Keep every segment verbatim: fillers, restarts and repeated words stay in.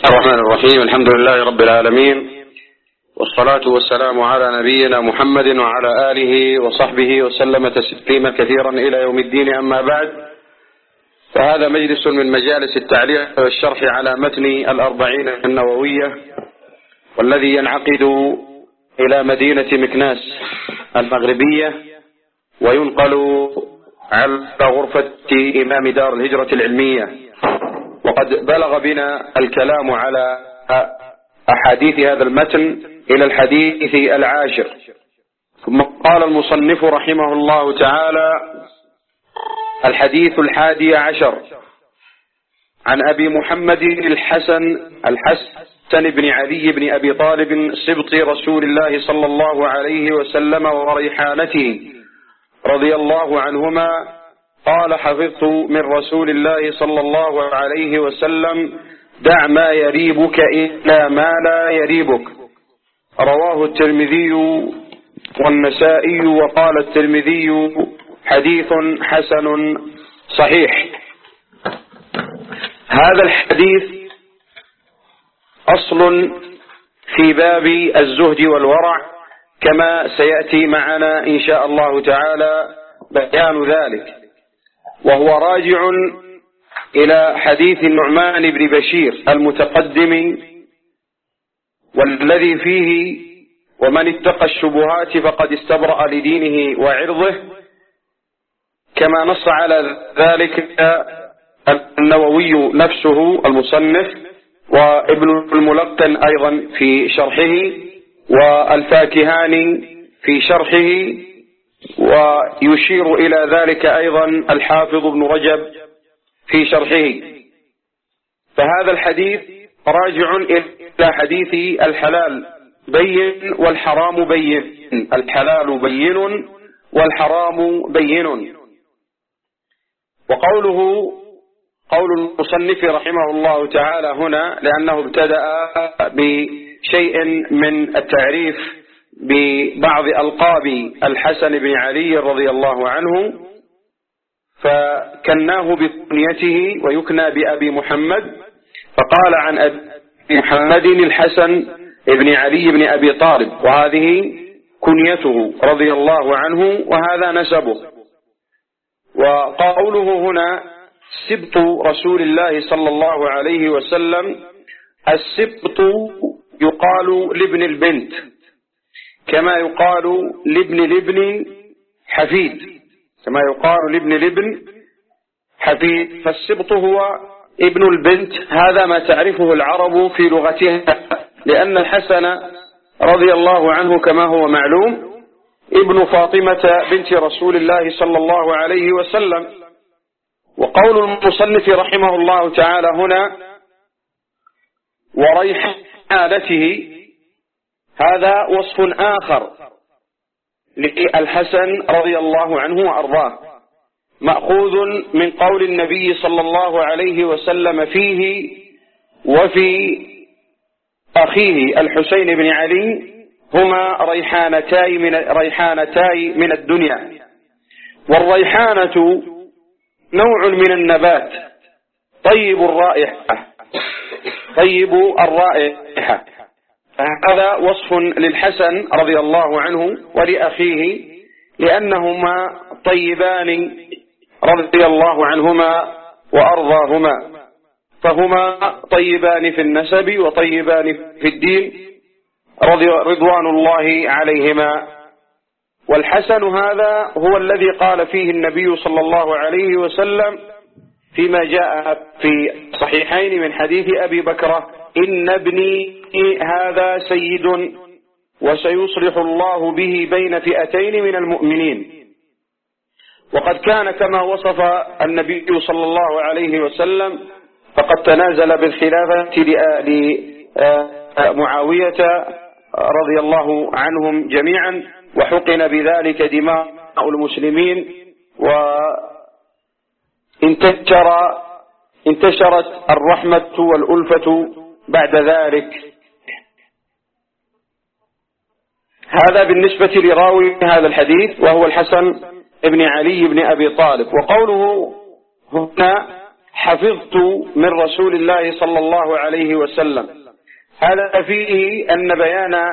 الرحمن الرحيم. الحمد لله رب العالمين، والصلاة والسلام على نبينا محمد وعلى آله وصحبه وسلم تسليما كثيرا إلى يوم الدين. أما بعد، فهذا مجلس من مجالس التعليق والشرح على متن الأربعين النووية، والذي ينعقد إلى مدينة مكناس المغربية، وينقل على غرفة إمام دار الهجرة العلمية. وقد بلغ بنا الكلام على أحاديث هذا المتن إلى الحديث العاشر، ثم قال المصنف رحمه الله تعالى: الحديث الحادي عشر عن أبي محمد الحسن الحسن بن علي بن أبي طالب سبط رسول الله صلى الله عليه وسلم وريحانته رضي الله عنهما قال: حفظت من رسول الله صلى الله عليه وسلم: دع ما يريبك إلى ما لا يريبك. رواه الترمذي والنسائي، وقال الترمذي: حديث حسن صحيح. هذا الحديث أصل في باب الزهد والورع، كما سيأتي معنا إن شاء الله تعالى بيان ذلك، وهو راجع إلى حديث النعمان بن بشير المتقدم، والذي فيه: ومن اتقى الشبهات فقد استبرأ لدينه وعرضه، كما نص على ذلك النووي نفسه المصنف، وابن الملقن أيضا في شرحه، والفاكهاني في شرحه، ويشير إلى ذلك أيضا الحافظ ابن رجب في شرحه. فهذا الحديث راجع إلى حديث الحلال بين والحرام بين، الحلال بين والحرام بين. وقوله قول المصنف رحمه الله تعالى هنا لأنه ابتدأ بشيء من التعريف ببعض ألقاب الحسن بن علي رضي الله عنه، فكناه بكنيته ويكنى بأبي محمد، فقال عن أبي محمد الحسن بن علي بن أبي طالب، وهذه كنيته رضي الله عنه، وهذا نسبه. وقوله هنا سبط رسول الله صلى الله عليه وسلم، السبط يقال لابن البنت، كما يقال لابن الابن حفيد، كما يقال لابن الابن حفيد. فالسبط هو ابن البنت، هذا ما تعرفه العرب في لغتها، لأن الحسن رضي الله عنه كما هو معلوم ابن فاطمة بنت رسول الله صلى الله عليه وسلم. وقول المصنف رحمه الله تعالى هنا وريحانته، هذا وصف آخر للحسن رضي الله عنه وأرضاه، مأخوذ من قول النبي صلى الله عليه وسلم فيه وفي أخيه الحسين بن علي: هما ريحانتاي من ريحانتاي من الدنيا. والريحانة نوع من النبات طيب الرائحة، طيب الرائحة. هذا وصف للحسن رضي الله عنه ولأخيه، لأنهما طيبان رضي الله عنهما وأرضاهما، فهما طيبان في النسب وطيبان في الدين رضوان الله عليهما. والحسن هذا هو الذي قال فيه النبي صلى الله عليه وسلم فيما جاء في صحيحين من حديث أبي بكر: إن ابني هذا سيد وسيصلح الله به بين فئتين من المؤمنين. وقد كان كما وصف النبي صلى الله عليه وسلم، فقد تنازل بالخلافة لمعاوية رضي الله عنهم جميعا، وحقن بذلك دماء المسلمين، وانتشر انتشرت الرحمة والألفة بعد ذلك. هذا بالنسبة لراوي هذا الحديث، وهو الحسن بن علي بن أبي طالب. وقوله هنا حفظت من رسول الله صلى الله عليه وسلم. هذا فيه أن بيان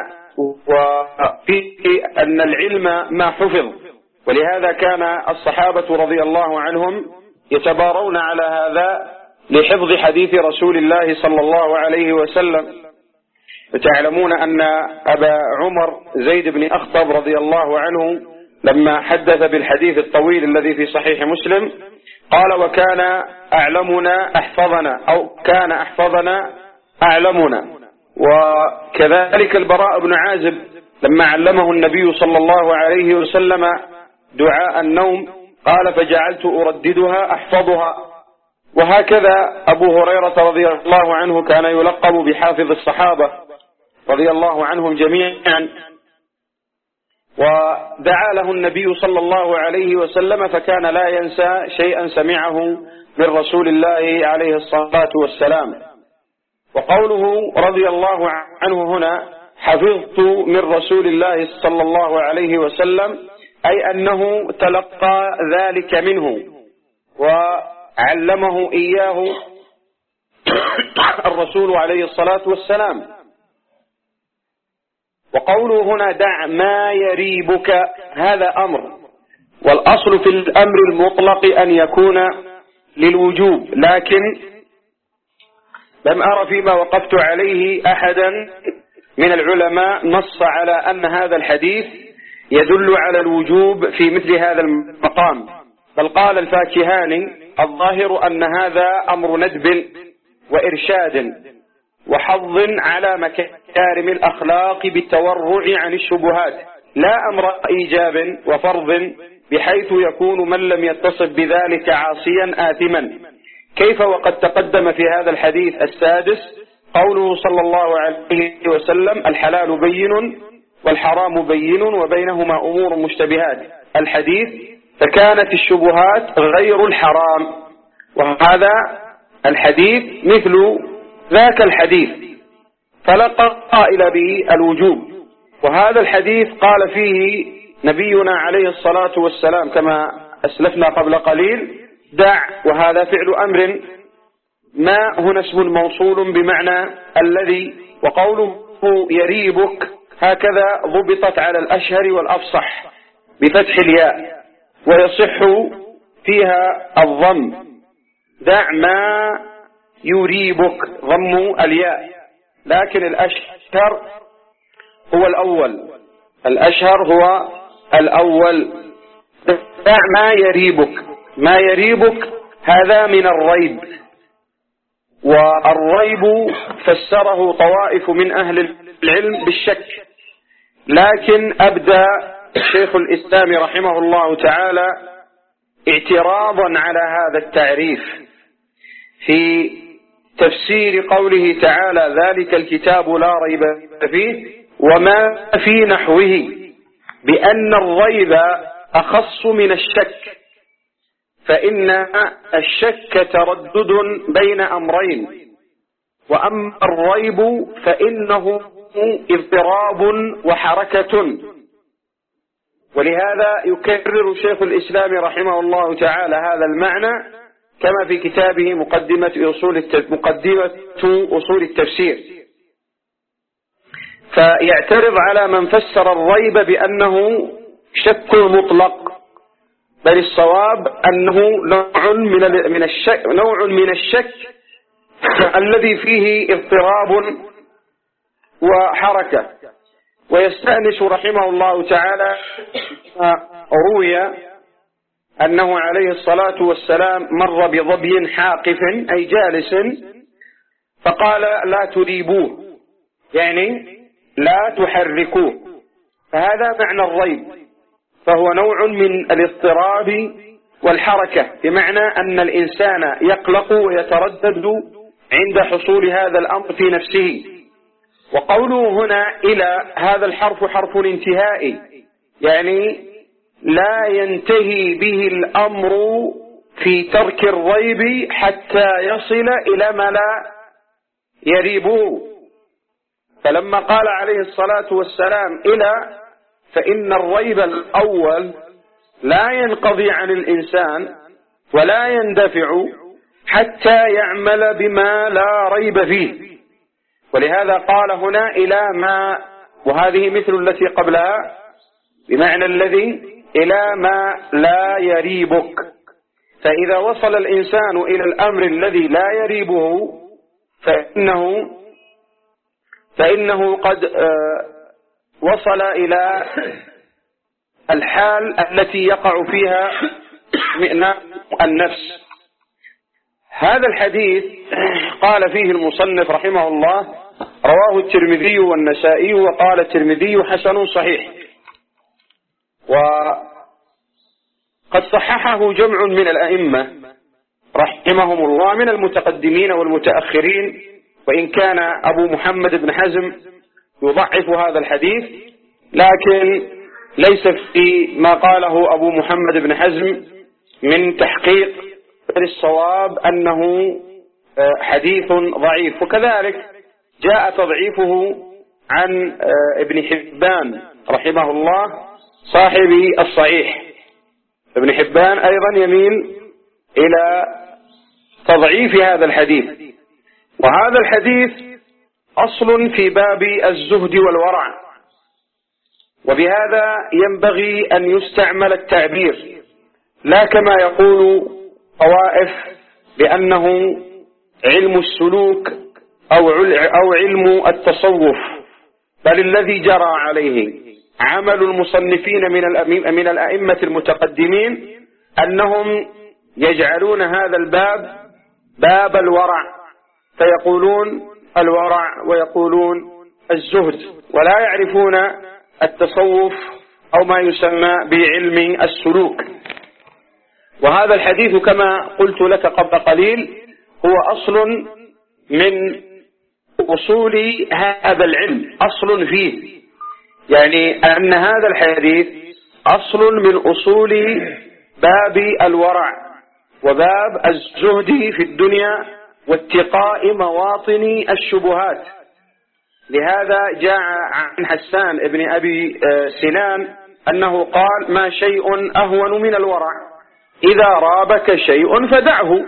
وفيه أن العلم ما حفظ، ولهذا كان الصحابة رضي الله عنهم يتبارون على هذا لحفظ حديث رسول الله صلى الله عليه وسلم. وتعلمون أن أبا عمر زيد بن أخطب رضي الله عنه لما حدث بالحديث الطويل الذي في صحيح مسلم قال: وكان أعلمنا أحفظنا، أو كان أحفظنا أعلمنا. وكذلك البراء بن عازب لما علمه النبي صلى الله عليه وسلم دعاء النوم قال: فجعلت أرددها أحفظها. وهكذا أبو هريرة رضي الله عنه كان يلقب بحافظ الصحابة رضي الله عنهم جميعا، ودعا له النبي صلى الله عليه وسلم فكان لا ينسى شيئا سمعه من رسول الله عليه الصلاة والسلام. وقوله رضي الله عنه هنا حفظت من رسول الله صلى الله عليه وسلم أي أنه تلقى ذلك منه وعلمه إياه الرسول عليه الصلاة والسلام. وقوله هنا دع ما يريبك هذا أمر، والأصل في الأمر المطلق أن يكون للوجوب، لكن لم أرى فيما وقفت عليه أحدا من العلماء نص على أن هذا الحديث يدل على الوجوب في مثل هذا المقام، بل قال الفاكهاني الظاهر أن هذا أمر ندب وإرشاد وحظ على مكارم الأخلاق بالتورع عن الشبهات، لا أمر إيجاب وفرض بحيث يكون من لم يتصف بذلك عاصيا آثما. كيف وقد تقدم في هذا الحديث السادس قوله صلى الله عليه وسلم: الحلال بين والحرام بين وبينهما أمور مشتبهات الحديث، فكانت الشبهات غير الحرام، وهذا الحديث مثل ذاك الحديث فلا قائل به الوجوب. وهذا الحديث قال فيه نبينا عليه الصلاة والسلام كما أسلفنا قبل قليل: دع، وهذا فعل أمر، ما هنا اسم موصول بمعنى الذي، وقوله يريبك هكذا ضبطت على الأشهر والأفصح بفتح الياء، ويصح فيها الضم. دع ما يريبك ضم الياء، لكن الأشهر هو الأول، الأشهر هو الأول. دع ما يريبك، ما يريبك هذا من الريب، والريب فسره طوائف من أهل العلم بالشك، لكن أبدى شيخ الإسلام رحمه الله تعالى اعتراضا على هذا التعريف في تفسير قوله تعالى: ذلك الكتاب لا ريب فيه، وما في نحوه، بأن الريب أخص من الشك، فإن الشك تردد بين أمرين، وأما الريب فإنه اضطراب وحركة. ولهذا يكرر شيخ الإسلام رحمه الله تعالى هذا المعنى كما في كتابه مقدمة أصول مقدمة أصول التفسير، فيعترض على من فسر الريب بأنه شك مطلق، بل الصواب أنه نوع من من الشك نوع من الشك الذي فيه اضطراب وحركة. ويستأنس رحمه الله تعالى روي أنه عليه الصلاة والسلام مر بظبي حاقف أي جالس، فقال: لا تريبوه، يعني لا تحركوه، فهذا معنى الريب، فهو نوع من الاضطراب والحركة، بمعنى أن الإنسان يقلق ويتردد عند حصول هذا الأمر في نفسه. وقوله هنا إلى هذا الحرف حرف انتهائي، يعني لا ينتهي به الأمر في ترك الريب حتى يصل إلى ما لا يريبه. فلما قال عليه الصلاة والسلام إلى، فإن الريب الأول لا ينقضي عن الإنسان ولا يندفع حتى يعمل بما لا ريب فيه. ولهذا قال هنا إلى ما، وهذه مثل التي قبلها بمعنى الذي إلى ما لا يريبك. فإذا وصل الإنسان إلى الأمر الذي لا يريبه فإنه فإنه قد وصل إلى الحال التي يقع فيها اطمئنان النفس. هذا الحديث قال فيه المصنف رحمه الله: رواه الترمذي والنسائي، وقال الترمذي حسن صحيح. وقد صححه جمع من الأئمة رحمهم الله من المتقدمين والمتأخرين، وإن كان أبو محمد بن حزم يضعف هذا الحديث، لكن ليس في ما قاله أبو محمد بن حزم من تحقيق الصواب أنه حديث ضعيف. وكذلك جاء تضعيفه عن ابن حبان رحمه الله صاحب الصحيح. ابن حبان أيضا يميل إلى تضعيف هذا الحديث. وهذا الحديث أصل في باب الزهد والورع، وبهذا ينبغي أن يستعمل التعبير، لا كما يقول طوائف بأنه علم السلوك أو أو علم التصوف، بل الذي جرى عليه عمل المصنفين من من الأئمة المتقدمين أنهم يجعلون هذا الباب باب الورع، فيقولون الورع ويقولون الزهد، ولا يعرفون التصوف أو ما يسمى بعلم السلوك. وهذا الحديث كما قلت لك قبل قليل هو أصل من أصول هذا العلم، أصل فيه، يعني أن هذا الحديث أصل من أصول باب الورع وباب الزهد في الدنيا واتقاء مواطن الشبهات. لهذا جاء عن حسان بن أبي سنان أنه قال: ما شيء أهون من الورع، إذا رابك شيء فدعه.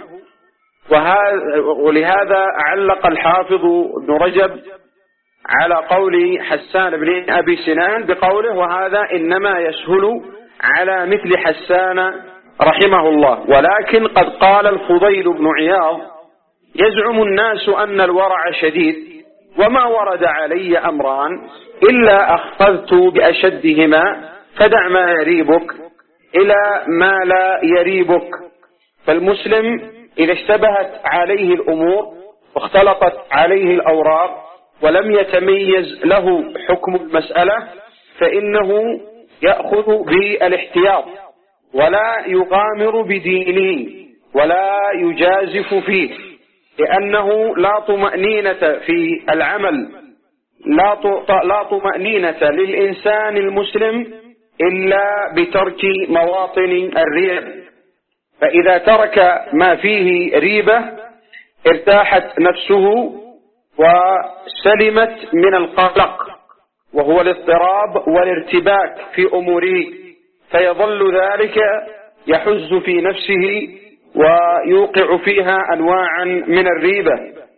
ولهذا علق الحافظ ابن رجب على قول حسان بن أبي سنان بقوله: وهذا إنما يسهل على مثل حسان رحمه الله. ولكن قد قال الفضيل بن عياض: يزعم الناس أن الورع شديد، وما ورد علي أمران إلا أخذت بأشدهما، فدع ما يريبك إلى ما لا يريبك. فالمسلم إذا اشتبهت عليه الأمور واختلطت عليه الأوراق ولم يتميز له حكم المسألة فإنه يأخذ بالاحتياط، ولا يغامر بدينه ولا يجازف فيه، لأنه لا طمأنينة في العمل، لا طمأنينة للإنسان المسلم إلا بترك مواطن الريب. فإذا ترك ما فيه ريبة ارتاحت نفسه وسلمت من القلق، وهو الاضطراب والارتباك في أموره، فيظل ذلك يحز في نفسه ويوقع فيها أنواعا من الريبة.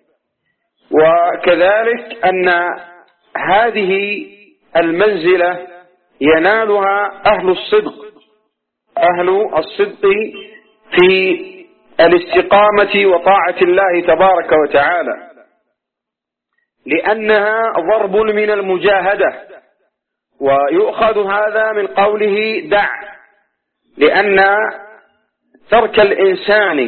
وكذلك أن هذه المنزلة ينالها أهل الصدق، أهل الصدق في الاستقامة وطاعة الله تبارك وتعالى، لأنها ضرب من المجاهدة. ويؤخذ هذا من قوله دع، لأن ترك الإنسان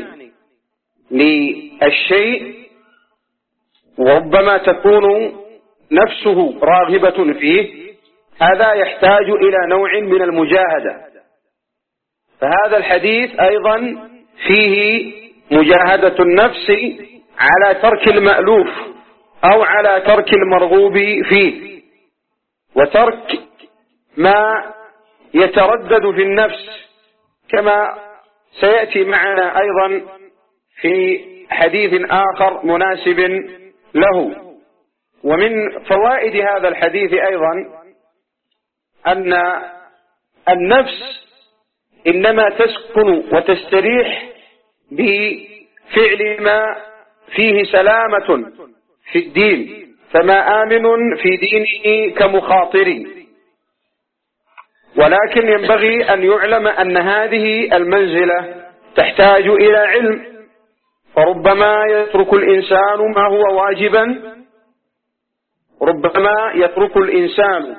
للشيء وربما تكون نفسه راغبة فيه، هذا يحتاج إلى نوع من المجاهدة. فهذا الحديث أيضا فيه مجاهدة النفس على ترك المألوف أو على ترك المرغوب فيه، وترك ما يتردد في النفس، كما سيأتي معنا أيضا في حديث آخر مناسب له. ومن فوائد هذا الحديث أيضا أن النفس إنما تسكن وتستريح فعل ما فيه سلامة في الدين، فما آمن في دينه كمخاطر. ولكن ينبغي أن يعلم أن هذه المنزلة تحتاج إلى علم، فربما يترك الإنسان ما هو واجبا، ربما يترك الإنسان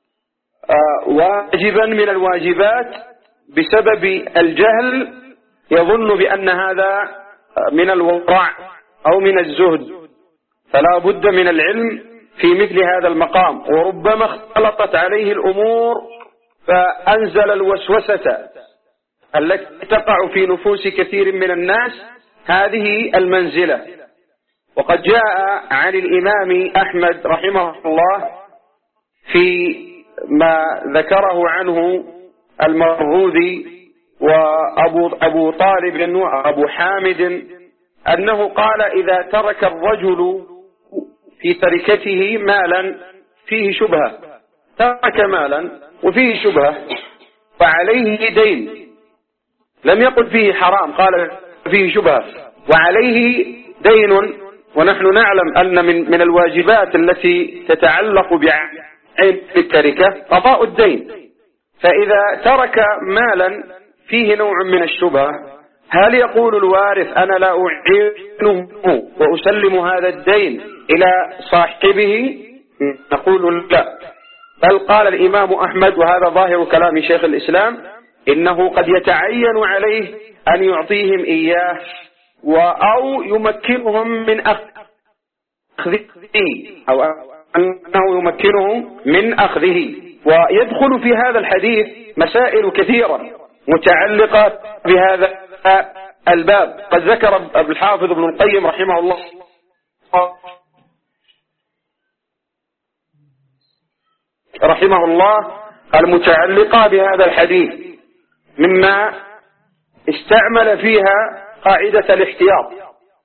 واجبا من الواجبات بسبب الجهل، يظن بأن هذا من الورع أو من الزهد، فلا بد من العلم في مثل هذا المقام. وربما اختلطت عليه الأمور فأنزل الوسوسة التي تقع في نفوس كثير من الناس هذه المنزلة. وقد جاء عن الإمام أحمد رحمه الله في ما ذكره عنه المروذي وأبو أبو طالب وأبو حامد أنه قال: إذا ترك الرجل في تركته مالا فيه شبهة، ترك مالا وفيه شبهة فعليه دين، لم يقل فيه حرام، قال فيه شبهة وعليه دين. ونحن نعلم أن من من الواجبات التي تتعلق بعين التركة قضاء الدين. فإذا ترك مالا فيه نوع من الشبهة، هل يقول الوارث أنا لا أعينه وأسلم هذا الدين إلى صاحبه؟ نقول لا، بل قال الإمام أحمد، وهذا ظاهر كلام شيخ الإسلام، إنه قد يتعين عليه أن يعطيهم إياه أو يمكنهم من أخذه، أو أنه يمكنهم من أخذه. ويدخل في هذا الحديث مسائل كثيرة متعلقة بهذا الباب. قد ذكر الحافظ ابن القيم رحمه الله رحمه الله المتعلقة بهذا الحديث، مما استعمل فيها قاعدة الاحتياط.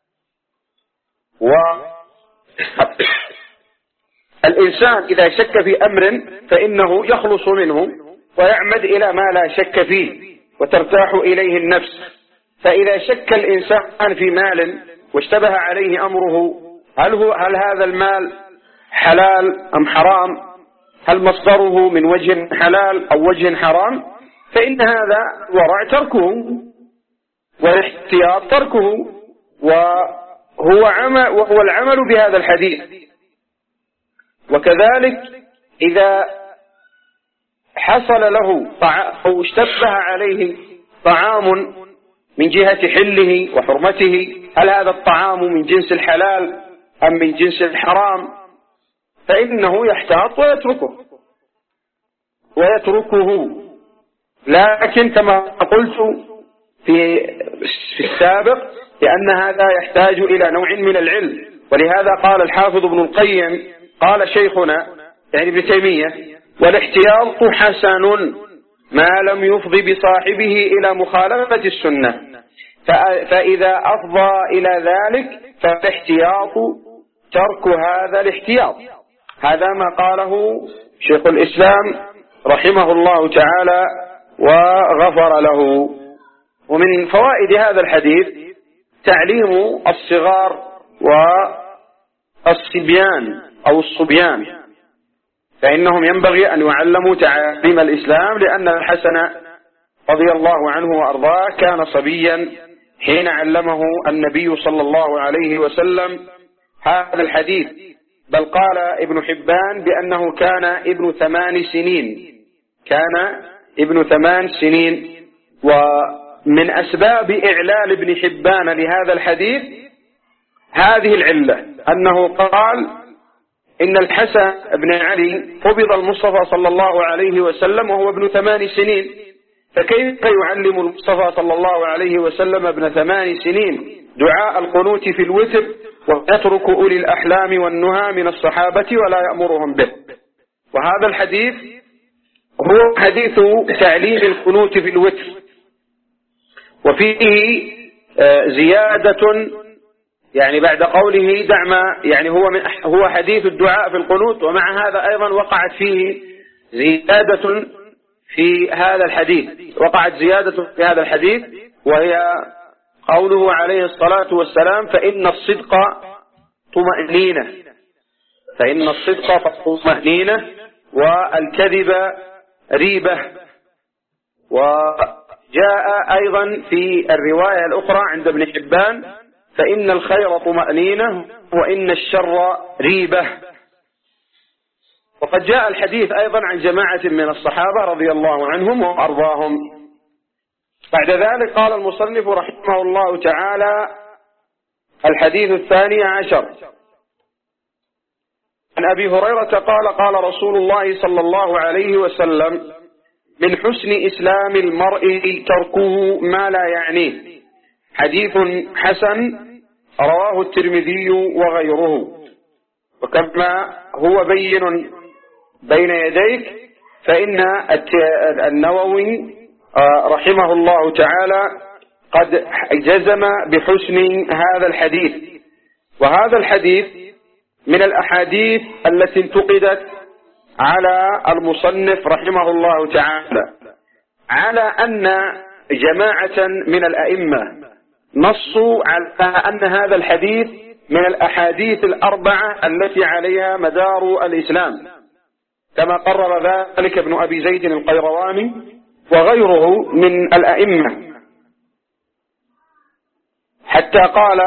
والإنسان إذا شك في أمر فإنه يخلص منه ويعمد إلى ما لا شك فيه وترتاح إليه النفس. فإذا شك الإنسان في مال واشتبه عليه أمره، هل, هو هل هذا المال حلال أم حرام، هل مصدره من وجه حلال أو وجه حرام، فإن هذا ورع تركه والاحتياط تركه، وهو عمل وهو العمل بهذا الحديث. وكذلك إذا حصل له أو اشتبه عليه طعام من جهة حله وحرمته، هل هذا الطعام من جنس الحلال أم من جنس الحرام، فإنه يحتاط ويتركه ويتركه لكن كما قلت في في السابق لأن هذا يحتاج إلى نوع من العلم. ولهذا قال الحافظ ابن القيم، قال شيخنا يعني ابن تيمية: والاحتياط حسن ما لم يفضي بصاحبه إلى مخالفة السنة، فإذا أفضى إلى ذلك فالاحتياط ترك هذا الاحتياط. هذا ما قاله شيخ الإسلام رحمه الله تعالى وغفر له. ومن فوائد هذا الحديث تعليم الصغار والصبيان أو الصبيان، فإنهم ينبغي أن يعلموا تعاليم الإسلام، لأن الحسن رضي الله عنه وأرضاه كان صبيا حين علمه النبي صلى الله عليه وسلم هذا الحديث، بل قال ابن حبان بأنه كان ابن ثمان سنين كان ابن ثمان سنين. ومن أسباب إعلال ابن حبان لهذا الحديث هذه العلة، أنه قال إن الحسن بن علي قبض المصطفى صلى الله عليه وسلم وهو ابن ثمان سنين، فكيف يعلم المصطفى صلى الله عليه وسلم ابن ثمان سنين دعاء القنوت في الوتر ويترك أولي الأحلام والنهى من الصحابة ولا يأمرهم به؟ وهذا الحديث هو حديث تعليم القنوت في الوتر، وفيه زيادة يعني بعد قوله دع ما يعني هو من هو حديث الدعاء في القنوت، ومع هذا أيضا وقعت فيه زيادة في هذا الحديث وقعت زيادة في هذا الحديث وهي قوله عليه الصلاة والسلام فإن الصدق طمأنينة، فإن الصدق طمأنينة والكذب ريبة. وجاء أيضا في الرواية الأخرى عند ابن حبان فإن الخير طمأنينة وإن الشر ريبة. وقد جاء الحديث أيضا عن جماعة من الصحابة رضي الله عنهم وأرضاهم. بعد ذلك قال المصنف رحمه الله تعالى الحديث الثاني عشر عن أبي هريرة قال قال رسول الله صلى الله عليه وسلم من حسن إسلام المرء تركه ما لا يعنيه، حديث حسن رواه الترمذي وغيره. وكما هو بين بين يديك فإن النووي رحمه الله تعالى قد جزم بحسن هذا الحديث. وهذا الحديث من الأحاديث التي انتقدت على المصنف رحمه الله تعالى على أن جماعة من الأئمة نصوا على أن هذا الحديث من الأحاديث الأربعة التي عليها مدار الإسلام، كما قرر ذلك ابن أبي زيد القيرواني وغيره من الأئمة، حتى قال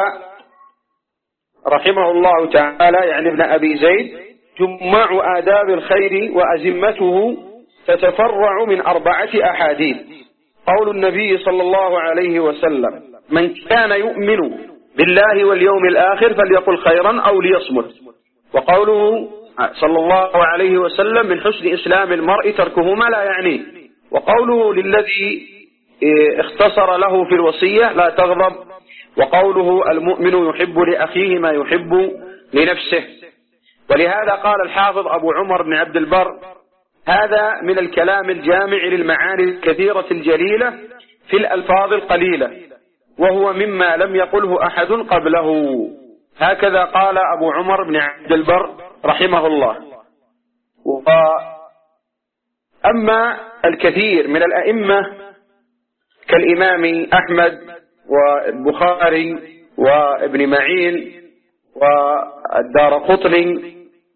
رحمه الله تعالى يعني ابن أبي زيد جماع آداب الخير وأزمته تتفرع من أربعة أحاديث. قول النبي صلى الله عليه وسلم من كان يؤمن بالله واليوم الآخر فليقل خيرا أو ليصمت. وقوله صلى الله عليه وسلم من حسن إسلام المرء تركه ما لا يعنيه. وقوله للذي اختصر له في الوصية لا تغضب. وقوله المؤمن يحب لأخيه ما يحب لنفسه. ولهذا قال الحافظ أبو عمر بن عبد البر هذا من الكلام الجامع للمعاني الكثيرة الجليلة في الألفاظ القليلة، وهو مما لم يقله أحد قبله. هكذا قال أبو عمر بن عبد البر رحمه الله. أما الكثير من الأئمة كالإمام أحمد والبخاري وابن معين والدارقطني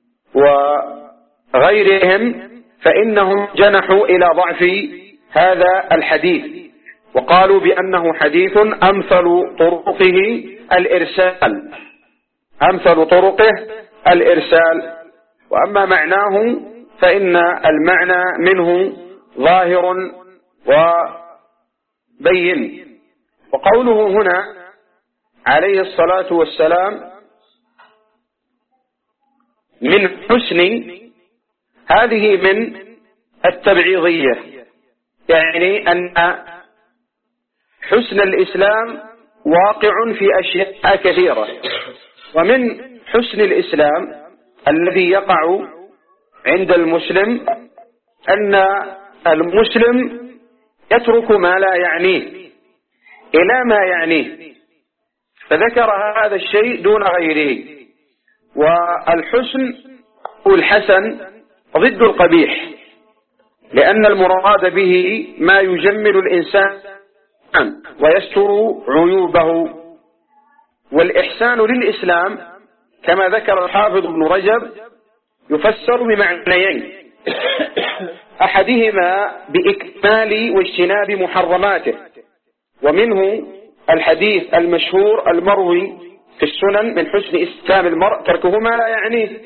وغيرهم فإنهم جنحوا إلى ضعف هذا الحديث وقالوا بأنه حديث أمثل طرقه الإرسال أمثل طرقه الإرسال. وأما معناه فإن المعنى منه ظاهر وبين. وقوله هنا عليه الصلاة والسلام من حسن، هذه من التبعيضية، يعني أن حسن الإسلام واقع في أشياء كثيرة. ومن حسن الإسلام الذي يقع عند المسلم أن المسلم يترك ما لا يعنيه إلى ما يعنيه، فذكر هذا الشيء دون غيره. والحسن والحسن ضد القبيح، لأن المراد به ما يجمل الإنسان ويستر عيوبه. والإحسان للإسلام كما ذكر الحافظ ابن رجب يفسر بمعنيين، أحدهما بإكمال واجتناب محرماته، ومنه الحديث المشهور المروي في السنن من حسن إسلام المرء تركه ما لا يعنيه.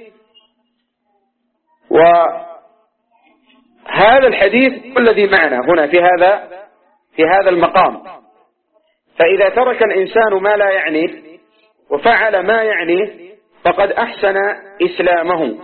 وهذا الحديث الذي معنا هنا في هذا في هذا المقام. فإذا ترك الإنسان ما لا يعنيه وفعل ما يعنيه فقد أحسن إسلامه.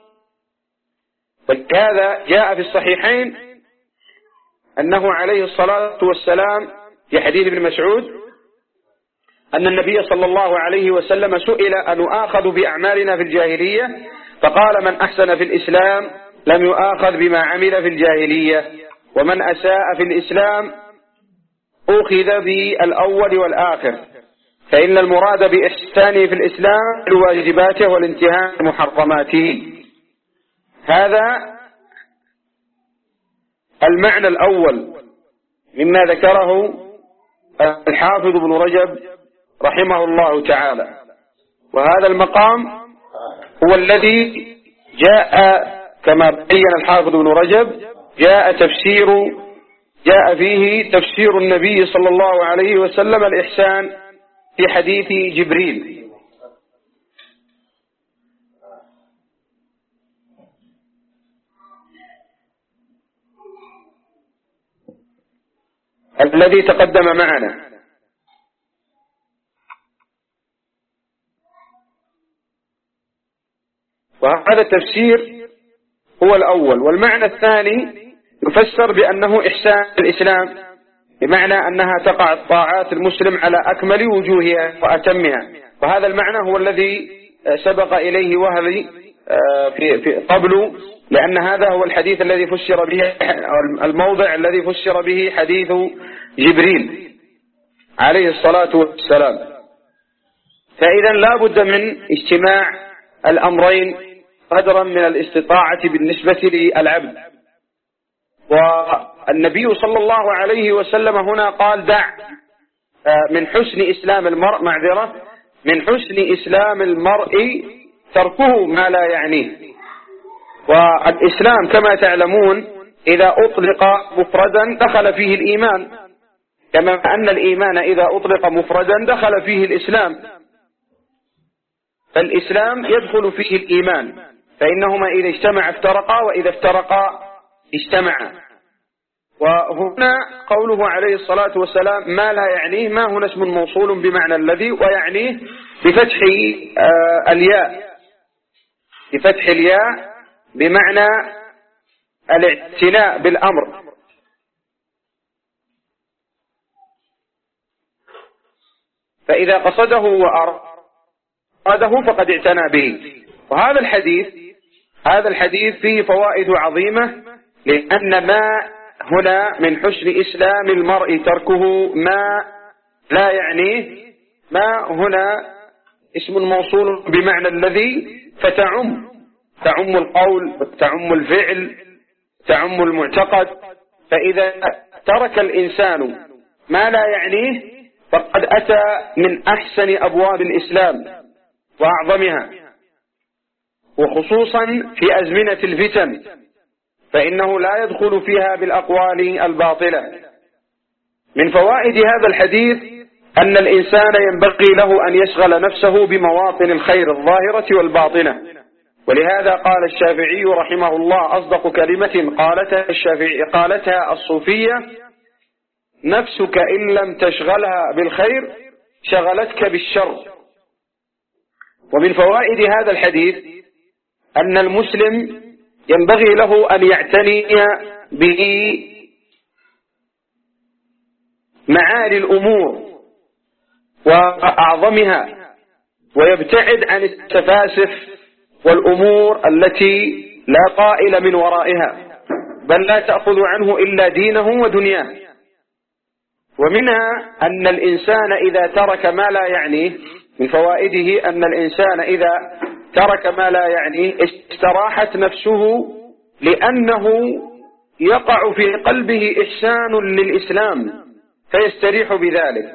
ولهذا جاء في الصحيحين أنه عليه الصلاة والسلام في حديث ابن مسعود أن النبي صلى الله عليه وسلم سئل أن يؤاخذ بأعمالنا في الجاهلية فقال من أحسن في الإسلام لم يؤاخذ بما عمل في الجاهلية، ومن أساء في الإسلام أخذ بالأول والآخر، فإن المراد بإحسانه في الإسلام الواجباته والانتهاء محرماته. هذا المعنى الأول مما ذكره الحافظ ابن رجب رحمه الله تعالى. وهذا المقام هو الذي جاء كما بين الحافظ ابن رجب، جاء تفسير جاء فيه تفسير النبي صلى الله عليه وسلم الإحسان في حديث جبريل. الذي تقدم معنا. وهذا التفسير هو الأول. والمعنى الثاني يفسر بأنه إحسان الإسلام، بمعنى أنها تقع الطاعات المسلم على أكمل وجوهها وأتمها. وهذا المعنى هو الذي سبق إليه وهبي في في قبل، لأن هذا هو الحديث الذي فسر به، الموضع الذي فسر به حديث جبريل عليه الصلاة والسلام. فإذا لا بد من اجتماع الأمرين قدرا من الاستطاعة بالنسبة للعبد. والنبي صلى الله عليه وسلم هنا قال: دع من حسن إسلام المرء معذرة من حسن إسلام المرء تركه ما لا يعنيه. والإسلام كما تعلمون إذا أطلق مفردا دخل فيه الإيمان، كما أن الإيمان إذا أطلق مفردا دخل فيه الإسلام. فالإسلام يدخل فيه الإيمان، فإنهما إذا اجتمع افترقا، وإذا افترقا اجتمعا. وهنا قوله عليه الصلاة والسلام ما لا يعنيه، ما هنا اسم موصول بمعنى الذي، ويعنيه بفتح آه الياء بفتح الياء بمعنى الاعتناء بالأمر. فإذا قصده وأراده فقد اعتنى به. وهذا الحديث هذا الحديث فيه فوائد عظيمة، لأن ما هنا من حسن إسلام المرء تركه ما لا يعنيه، ما هنا اسم موصول بمعنى الذي، فتعم تعم القول وتعم الفعل تعم المعتقد. فإذا ترك الإنسان ما لا يعنيه فقد أتى من أحسن أبواب الإسلام وأعظمها، وخصوصا في أزمنة الفتن، فإنه لا يدخل فيها بالأقوال الباطلة. من فوائد هذا الحديث أن الإنسان ينبغي له أن يشغل نفسه بمواطن الخير الظاهرة والباطنة. ولهذا قال الشافعي رحمه الله: أصدق كلمة قالتها الشافعي قالتها الصوفية: نفسك إن لم تشغلها بالخير شغلتك بالشر. ومن فوائد هذا الحديث أن المسلم ينبغي له أن يعتني بمعالي الأمور وأعظمها، ويبتعد عن التفاسف والأمور التي لا قائل من ورائها، بل لا تأخذ عنه إلا دينه ودنياه. ومنها أن الإنسان إذا ترك ما لا يعنيه، من فوائده أن الإنسان إذا ترك ما لا يعنيه استراحت نفسه، لأنه يقع في قلبه إحسان للإسلام فيستريح بذلك.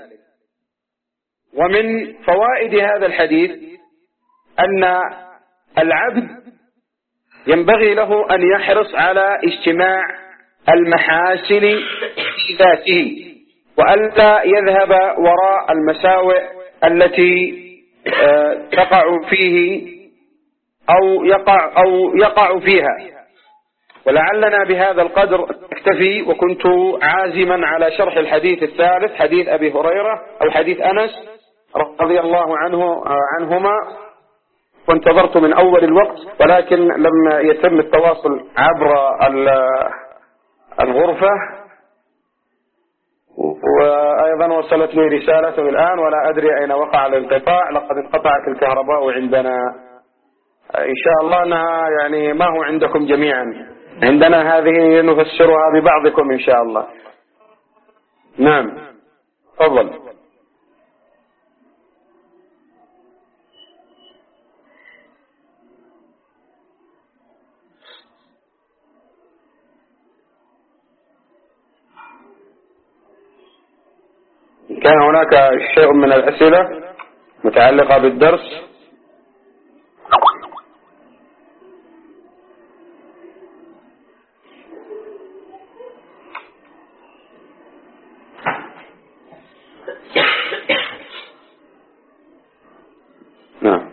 ومن فوائد هذا الحديث أن العبد ينبغي له أن يحرص على اجتماع المحاسن في ذاته، وألا يذهب وراء المساوئ التي تقع فيه أو يقع أو يقع فيها. ولعلنا بهذا القدر نكتفي، وكنت عازما على شرح الحديث الثالث، حديث أبي هريرة أو حديث أنس رضي الله عنه عنهما، وانتظرت من أول الوقت، ولكن لم يتم التواصل عبر الغرفة. وأيضا وصلت لي رسالة الآن ولا أدري أين وقع الانقطاع، لقد انقطعت الكهرباء عندنا. إن شاء الله أنها يعني ما هو عندكم جميعا، عندنا هذه نفسرها ببعضكم إن شاء الله. نعم تفضل. كان هناك شيء من الأسئلة متعلقة بالدرس. نعم.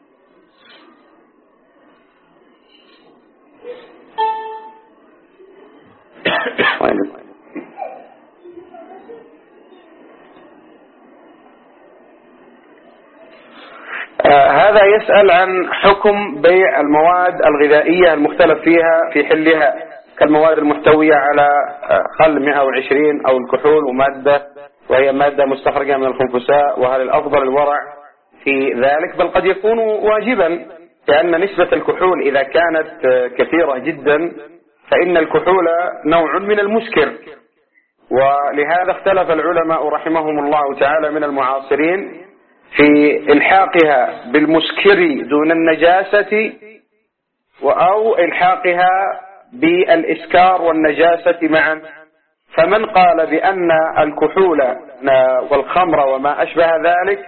آه هذا يسأل عن حكم بيع المواد الغذائية المختلف فيها في حلها كالمواد المحتوية على خل مئة وعشرين أو الكحول ومادة وهي مادة مستخرجة من الخنفساء، وهل الأفضل الورع في ذلك؟ بل قد يكون واجبا، لأن نسبة الكحول إذا كانت كثيرة جدا فإن الكحول نوع من المسكر، ولهذا اختلف العلماء رحمهم الله تعالى من المعاصرين في إلحاقها بالمسكر دون النجاسة أو إلحاقها بالإسكار والنجاسة معا. فمن قال بأن الكحول والخمر وما أشبه ذلك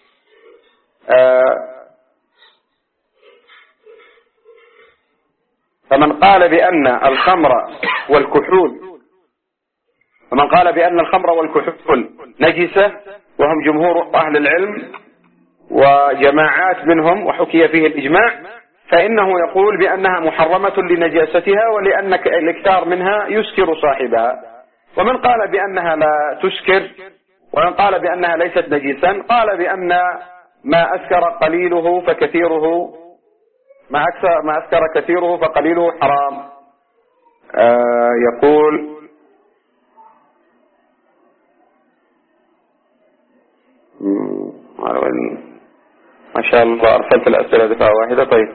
فمن قال بأن الخمر والكحول فمن قال بأن الخمر والكحول نجسة، وهم جمهور أهل العلم وجماعات منهم وحكي فيه الإجماع، فإنه يقول بأنها محرمة لنجاستها ولأن الإكثار منها يسكر صاحبها. ومن قال بأنها لا تسكر ومن قال بأنها ليست نجسا قال بأن ما أسكر قليله فكثيره ما أكثر ما أسكر كثيره فقليله حرام. آه يقول ما شاء الله أرسلت الأسئلة دفعة واحدة. طيب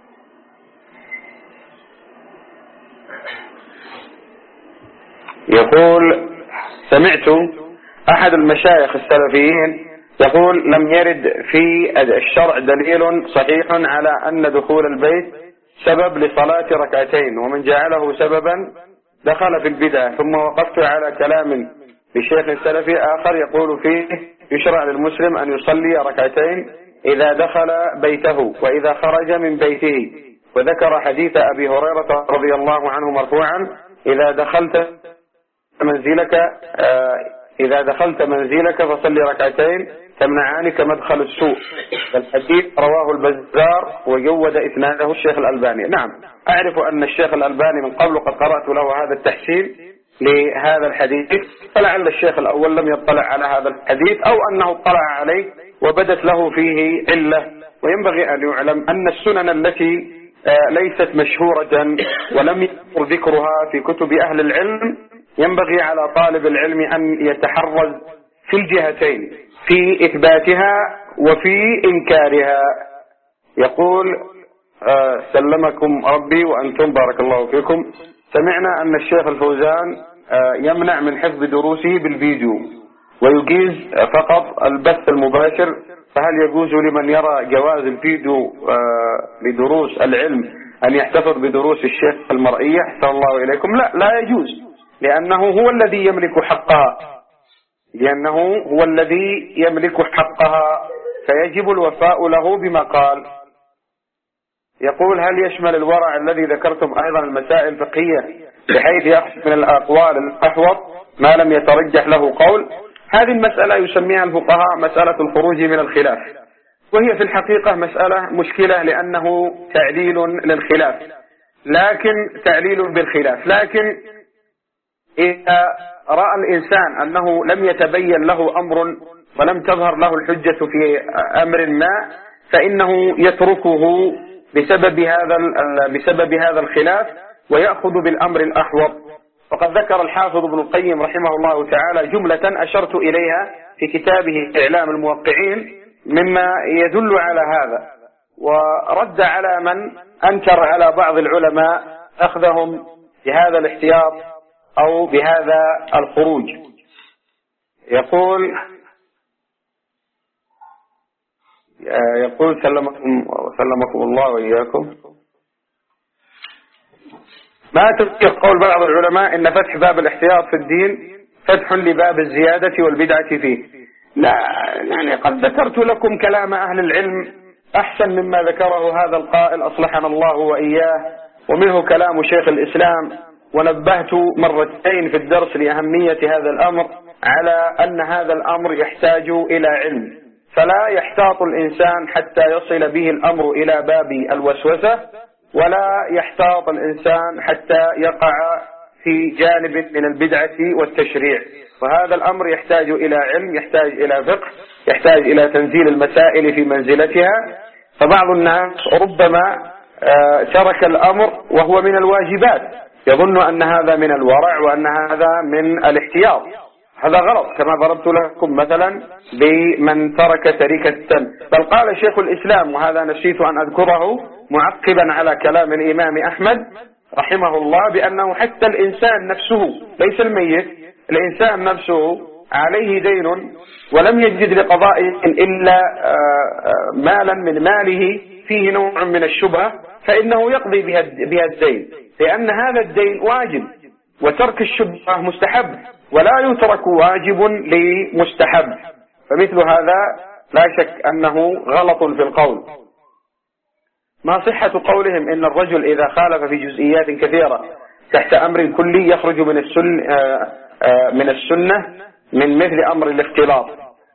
يقول سمعت أحد المشايخ السلفيين يقول لم يرد في الشرع دليل صحيح على أن دخول البيت سبب لصلاة ركعتين، ومن جعله سببا دخل في البدعة. ثم وقفت على كلام لشيخ سلفي آخر يقول فيه يشرع للمسلم أن يصلي ركعتين إذا دخل بيته وإذا خرج من بيته، وذكر حديث أبي هريرة رضي الله عنه مرفوعا إذا دخلت منزلك آه إذا دخلت منزلك فصلي ركعتين تمنعانك مدخل السوء. الحديث رواه البزار وجود إسناده الشيخ الألباني. نعم، أعرف أن الشيخ الألباني من قبل قد قرأت له هذا التحسين لهذا الحديث، فلعل الشيخ الأول لم يطلع على هذا الحديث أو أنه اطلع عليه وبدت له فيه علة. وينبغي أن يعلم أن السنن التي ليست مشهورة ولم يذكر ذكرها في كتب أهل العلم ينبغي على طالب العلم أن يتحرز في الجهتين في إثباتها وفي إنكارها. يقول آه سلمكم ربي وأنتم بارك الله فيكم، سمعنا أن الشيخ الفوزان آه يمنع من حفظ دروسه بالفيديو ويجيز فقط البث المباشر، فهل يجوز لمن يرى جواز الفيديو آه لدروس العلم أن يحتفظ بدروس الشيخ المرئية؟ أحسن الله إليكم. لا لا يجوز، لأنه هو الذي يملك حقها لأنه هو الذي يملك حقها فيجب الوفاء له بما قال. يقول هل يشمل الورع الذي ذكرتم أيضا المسائل الفقهية بحيث يأخذ من الأقوال الأحوط ما لم يترجح له قول؟ هذه المسألة يسميها الفقهاء مسألة الخروج من الخلاف، وهي في الحقيقة مسألة مشكلة لأنه تعليل للخلاف، لكن تعليل بالخلاف. لكن إذا رأى الإنسان أنه لم يتبين له أمر ولم تظهر له الحجة في أمر ما فإنه يتركه بسبب هذا بسبب هذا الخلاف ويأخذ بالأمر الأحوط. وقد ذكر الحافظ ابن القيم رحمه الله تعالى جملة أشرت إليها في كتابه إعلام الموقعين مما يدل على هذا، ورد على من أنكر على بعض العلماء أخذهم بهذا الاحتياط أو بهذا الخروج. يقول يقول سلمكم سلمكم الله وإياكم، ما تذكر قول بعض العلماء إن فتح باب الاحتياط في الدين فتح لباب الزيادة والبدعة فيه، لا يعني قد ذكرت لكم كلام أهل العلم أحسن مما ذكره هذا القائل أصلحنا الله وإياه، ومنه كلام شيخ الإسلام، ونبهت مرتين في الدرس لأهمية هذا الأمر على أن هذا الأمر يحتاج إلى علم، فلا يحتاط الإنسان حتى يصل به الأمر إلى باب الوسوسة، ولا يحتاط الإنسان حتى يقع في جانب من البدعة والتشريع. وهذا الأمر يحتاج إلى علم، يحتاج إلى فقه، يحتاج إلى تنزيل المسائل في منزلتها. فبعض الناس ربما ترك الأمر وهو من الواجبات، يظن أن هذا من الورع وأن هذا من الاحتياط. هذا غلط، كما ضربت لكم مثلا بمن ترك تركة التم. بل قال شيخ الإسلام، وهذا نسيت أن أذكره معقبا على كلام الإمام أحمد رحمه الله، بأنه حتى الإنسان نفسه ليس الميت، الإنسان نفسه عليه دين ولم يجد لقضائه إلا مالا من ماله فيه نوع من الشبهة، فإنه يقضي بها الدين، لأن هذا الدين واجب، وترك الشبهة مستحب، ولا يترك واجب لمستحب. فمثل هذا لا شك أنه غلط في القول. ما صحة قولهم إن الرجل إذا خالف في جزئيات كثيرة تحت أمر كلي يخرج من السنة من السنة من مثل أمر الاختلاط؟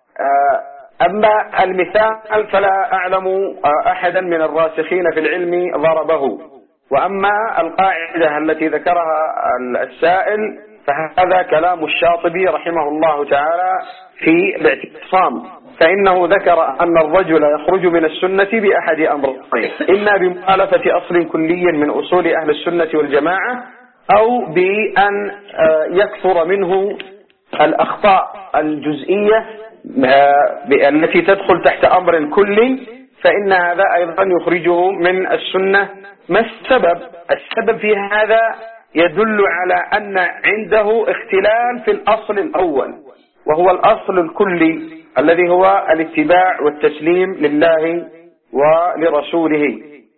أما المثال فلا أعلم أحدا من الراسخين في العلم ضربه، وأما القاعدة التي ذكرها السائل فهذا كلام الشاطبي رحمه الله تعالى في الاعتصام، فإنه ذكر أن الرجل يخرج من السنة بأحد أمرين: إما بمخالفة أصل كلي من أصول أهل السنة والجماعة، أو بأن يكثر منه الأخطاء الجزئية التي تدخل تحت أمر كلي، فإن هذا أيضا يخرجه من السنة. ما السبب؟ السبب في هذا يدل على أن عنده اختلال في الأصل الأول، وهو الأصل الكلي الذي هو الاتباع والتسليم لله ولرسوله.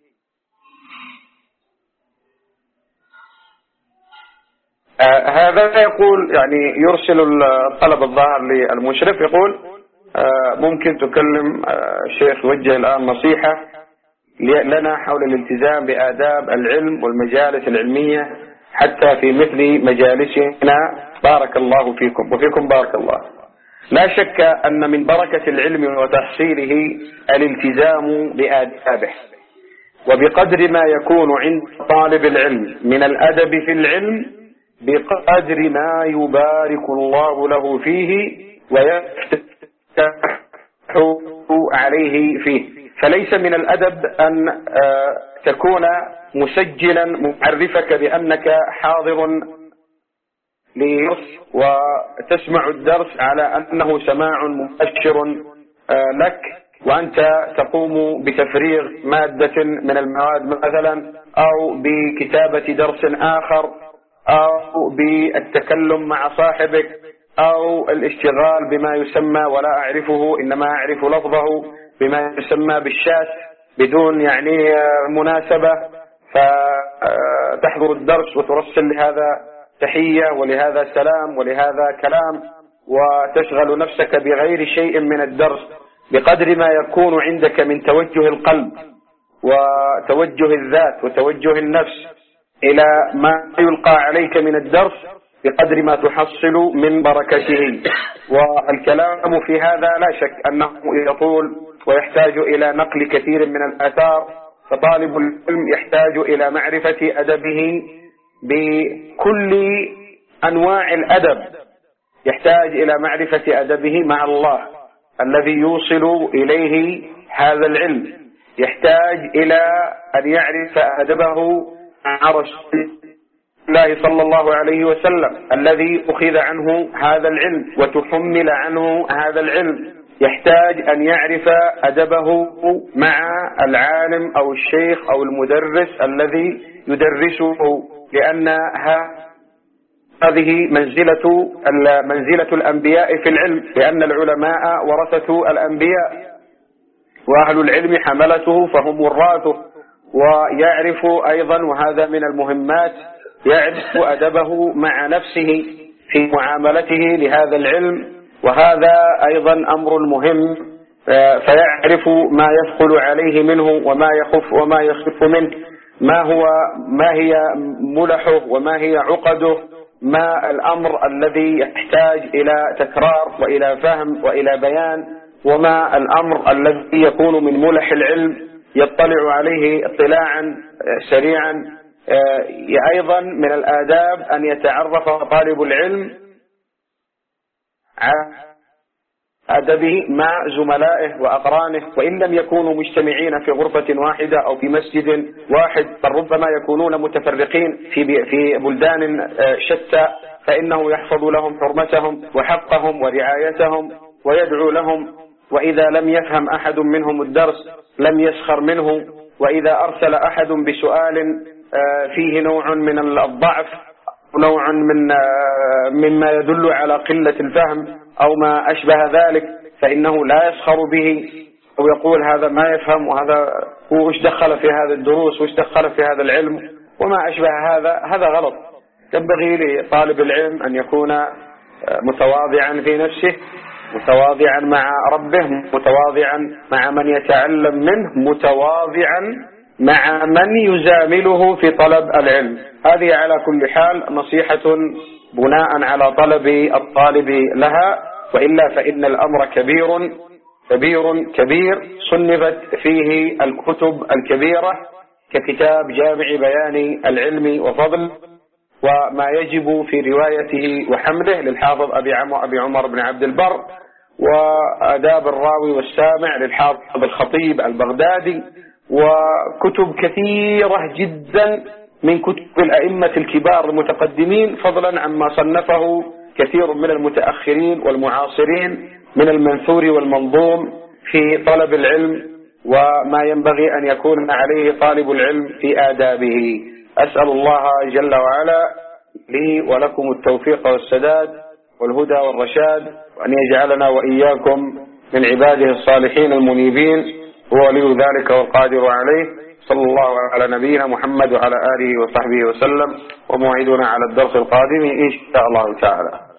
آه هذا يقول يعني يرسل الطلب الظاهر للمشرف، يقول آه ممكن تكلم آه شيخ يوجه الآن نصيحة لنا حول الالتزام بآداب العلم والمجالس العلمية حتى في مثل مجالسنا، بارك الله فيكم وفيكم بارك الله. لا شك أن من بركة العلم وتحصيله الالتزام بآدابه، وبقدر ما يكون عند طالب العلم من الأدب في العلم بقدر ما يبارك الله له فيه ويفتح عليه فيه. فليس من الأدب أن تكون مسجلا معرفك بأنك حاضر لدرس وتسمع الدرس على أنه سماع مباشر لك، وأنت تقوم بتفريغ مادة من المواد مثلا، أو بكتابة درس آخر، أو بالتكلم مع صاحبك، أو الاشتغال بما يسمى، ولا أعرفه إنما أعرف لفظه، بما يسمى بالشات بدون يعني مناسبة، فتحضر الدرس وترسل لهذا تحية ولهذا سلام ولهذا كلام، وتشغل نفسك بغير شيء من الدرس. بقدر ما يكون عندك من توجه القلب وتوجه الذات وتوجه النفس إلى ما يلقى عليك من الدرس، بقدر ما تحصل من بركته. والكلام في هذا لا شك أنه يطول ويحتاج إلى نقل كثير من الآثار، فطالب العلم يحتاج إلى معرفة أدبه بكل أنواع الأدب، يحتاج إلى معرفة أدبه مع الله الذي يوصل إليه هذا العلم، يحتاج إلى أن يعرف أدبه مع رسول الله صلى الله عليه وسلم الذي أخذ عنه هذا العلم وتحمل عنه هذا العلم، يحتاج أن يعرف أدبه مع العالم أو الشيخ أو المدرس الذي يدرسه، لأن هذه منزلة منزلة الأنبياء في العلم، لأن العلماء ورثة الأنبياء، وأهل العلم حملته فهم وراثه. ويعرف أيضا، وهذا من المهمات، يعرف أدبه مع نفسه في معاملته لهذا العلم، وهذا أيضا أمر مهم، فيعرف ما يثقل عليه منه وما يخف وما يخف منه، ما هو ما هي ملحه وما هي عقده، ما الأمر الذي يحتاج إلى تكرار وإلى فهم وإلى بيان، وما الأمر الذي يكون من ملح العلم يطلع عليه اطلاعا سريعا. أيضا من الآداب أن يتعرف طالب العلم على أدبه مع زملائه وأقرانه، وإن لم يكونوا مجتمعين في غرفة واحدة أو في مسجد واحد، فربما يكونون متفرقين في في بلدان شتى، فإنه يحفظ لهم حرمتهم وحقهم ورعايتهم ويدعو لهم. وإذا لم يفهم أحد منهم الدرس لم يسخر منه، وإذا أرسل أحد بسؤال فيه نوع من الضعف، نوع من مما يدل على قلة الفهم أو ما أشبه ذلك، فإنه لا يسخر به أو يقول هذا ما يفهم، وهذا هو إيش دخل في هذا الدروس وإيش دخل في هذا العلم وما أشبه هذا. هذا غلط. ينبغي لطالب العلم أن يكون متواضعا في نفسه، متواضعا مع ربه، متواضعا مع من يتعلم منه، متواضعا مع من يزامله في طلب العلم. هذه على كل حال نصيحة بناء على طلب الطالب لها، وإلا فإن الأمر كبير كبير كبير صنفت فيه الكتب الكبيرة ككتاب جامع بيان العلم وفضل، وما يجب في روايته وحمله للحافظ أبي عمر, أبي عمر بن عبد البر، وآداب الراوي والسامع للحافظ الخطيب البغدادي، وكتب كثيرة جدا من كتب الأئمة الكبار المتقدمين، فضلا عما صنفه كثير من المتأخرين والمعاصرين من المنثور والمنظوم في طلب العلم وما ينبغي أن يكون عليه طالب العلم في آدابه. أسأل الله جل وعلا لي ولكم التوفيق والسداد والهدى والرشاد، وأن يجعلنا وإياكم من عباده الصالحين المنيبين، هو ولي ذلك والقادر عليه. صلى الله على نبينا محمد وعلى آله وصحبه وسلم، وموعدنا على الدرس القادم إن شاء الله تعالى.